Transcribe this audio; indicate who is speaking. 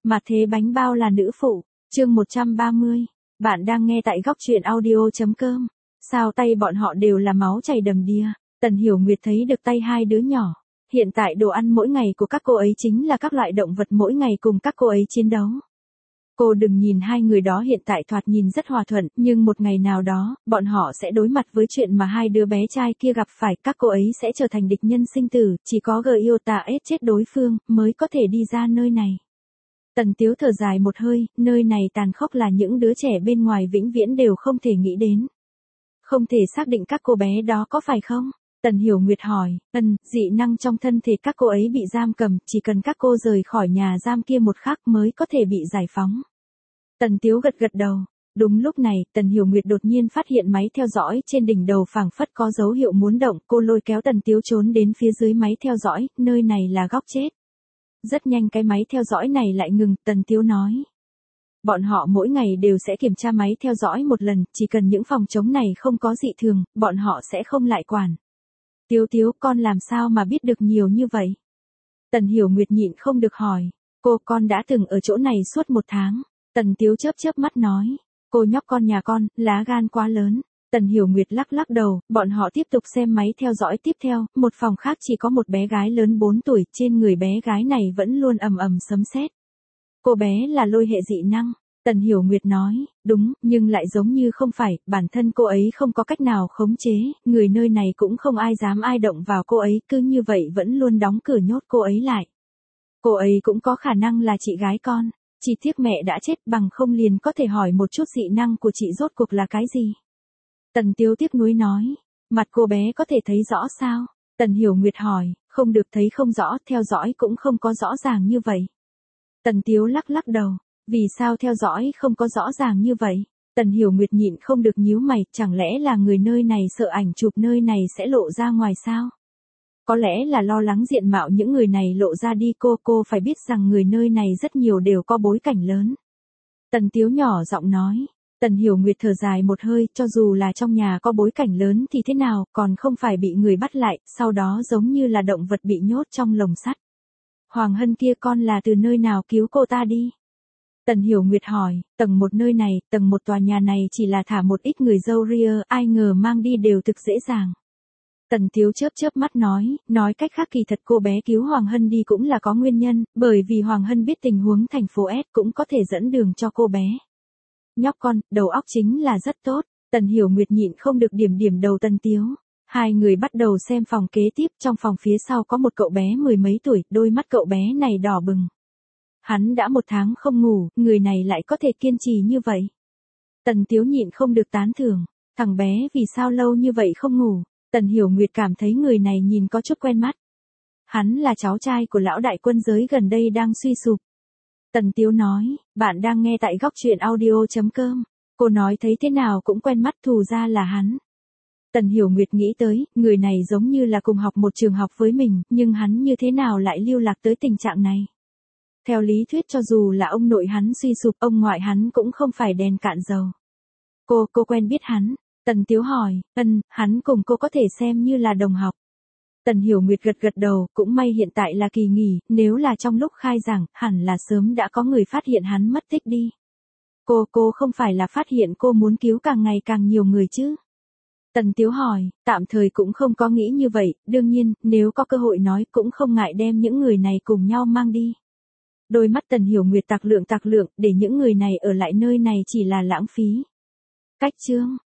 Speaker 1: Mà thế bánh bao là nữ phụ, chương 130. Bạn đang nghe tại góc truyện audio.com. Sao tay bọn họ đều là máu chảy đầm đìa. Tần Hiểu Nguyệt thấy được tay hai đứa nhỏ. Hiện tại đồ ăn mỗi ngày của các cô ấy chính là các loại động vật mỗi ngày cùng các cô ấy chiến đấu. Cô đừng nhìn hai người đó hiện tại thoạt nhìn rất hòa thuận, nhưng một ngày nào đó, bọn họ sẽ đối mặt với chuyện mà hai đứa bé trai kia gặp phải, các cô ấy sẽ trở thành địch nhân sinh tử, chỉ có Gyota chết đối phương, mới có thể đi ra nơi này. Tần Tiếu thở dài một hơi, nơi này tàn khốc là những đứa trẻ bên ngoài vĩnh viễn đều không thể nghĩ đến. Không thể xác định các cô bé đó có phải không? Tần Hiểu Nguyệt hỏi, dị năng trong thân thể các cô ấy bị giam cầm, chỉ cần các cô rời khỏi nhà giam kia một khắc mới có thể bị giải phóng. Tần Tiếu gật gật đầu. Đúng lúc này, Tần Hiểu Nguyệt đột nhiên phát hiện máy theo dõi trên đỉnh đầu phảng phất có dấu hiệu muốn động, cô lôi kéo Tần Tiếu trốn đến phía dưới máy theo dõi, nơi này là góc chết. Rất nhanh cái máy theo dõi này lại ngừng, Tần Tiếu nói. Bọn họ mỗi ngày đều sẽ kiểm tra máy theo dõi một lần, chỉ cần những phòng chống này không có dị thường, bọn họ sẽ không lại quản. Tiếu Tiếu, con làm sao mà biết được nhiều như vậy? Tần Hiểu Nguyệt nhịn không được hỏi. Con đã từng ở chỗ này suốt 1 tháng. Tần Tiếu chớp mắt nói. Cô nhóc con nhà con, lá gan quá lớn. Tần Hiểu Nguyệt lắc đầu, bọn họ tiếp tục xem máy theo dõi tiếp theo, một phòng khác chỉ có một bé gái lớn 4 tuổi, trên người bé gái này vẫn luôn ầm sấm sét. Cô bé là lôi hệ dị năng. Tần Hiểu Nguyệt nói, đúng, nhưng lại giống như không phải, bản thân cô ấy không có cách nào khống chế, người nơi này cũng không ai dám ai động vào cô ấy, cứ như vậy vẫn luôn đóng cửa nhốt cô ấy lại. Cô ấy cũng có khả năng là chị gái con, chỉ tiếc mẹ đã chết, bằng không liền có thể hỏi một chút dị năng của chị rốt cuộc là cái gì. Tần Tiếu tiếc nuối nói, mặt cô bé có thể thấy rõ sao? Tần Hiểu Nguyệt hỏi, không được thấy không rõ, theo dõi cũng không có rõ ràng như vậy. Tần Tiếu lắc đầu. Vì sao theo dõi không có rõ ràng như vậy? Tần Hiểu Nguyệt nhịn không được nhíu mày, chẳng lẽ là người nơi này sợ ảnh chụp nơi này sẽ lộ ra ngoài sao? Có lẽ là lo lắng diện mạo những người này lộ ra đi, cô phải biết rằng người nơi này rất nhiều đều có bối cảnh lớn. Tần Tiếu nhỏ giọng nói. Tần Hiểu Nguyệt thở dài một hơi, cho dù là trong nhà có bối cảnh lớn thì thế nào, còn không phải bị người bắt lại, sau đó giống như là động vật bị nhốt trong lồng sắt. Hoàng Hân kia, con là từ nơi nào cứu cô ta đi? Tần Hiểu Nguyệt hỏi, tầng 1 nơi này, tầng 1 tòa nhà này chỉ là thả một ít người dâu ria, ai ngờ mang đi đều thực dễ dàng. Tần Tiếu chớp mắt nói cách khác kỳ thật cô bé cứu Hoàng Hân đi cũng là có nguyên nhân, bởi vì Hoàng Hân biết tình huống thành phố S cũng có thể dẫn đường cho cô bé. Nhóc con, đầu óc chính là rất tốt. Tần Hiểu Nguyệt nhịn không được điểm đầu Tần Tiếu. Hai người bắt đầu xem phòng kế tiếp, trong phòng phía sau có một cậu bé 10 mấy tuổi, đôi mắt cậu bé này đỏ bừng. Hắn đã 1 tháng không ngủ, người này lại có thể kiên trì như vậy. Tần Tiếu nhịn không được tán thưởng, thằng bé vì sao lâu như vậy không ngủ? Tần Hiểu Nguyệt cảm thấy người này nhìn có chút quen mắt. Hắn là cháu trai của lão đại quân giới gần đây đang suy sụp. Tần Tiếu nói, bạn đang nghe tại góc truyện audio.com. Cô nói thấy thế nào cũng quen mắt, thù ra là hắn. Tần Hiểu Nguyệt nghĩ tới, người này giống như là cùng học một trường học với mình, nhưng hắn như thế nào lại lưu lạc tới tình trạng này? Theo lý thuyết cho dù là ông nội hắn suy sụp, ông ngoại hắn cũng không phải đèn cạn dầu. Cô quen biết hắn. Tần Tiếu hỏi, hắn cùng cô có thể xem như là đồng học. Tần Hiểu Nguyệt gật đầu, cũng may hiện tại là kỳ nghỉ, nếu là trong lúc khai giảng, hẳn là sớm đã có người phát hiện hắn mất tích đi. Cô không phải là phát hiện cô muốn cứu càng ngày càng nhiều người chứ? Tần Tiếu hỏi, tạm thời cũng không có nghĩ như vậy, đương nhiên, nếu có cơ hội nói cũng không ngại đem những người này cùng nhau mang đi. Đôi mắt Tần Hiểu Nguyệt tạc lượng, để những người này ở lại nơi này chỉ là lãng phí. Cách chương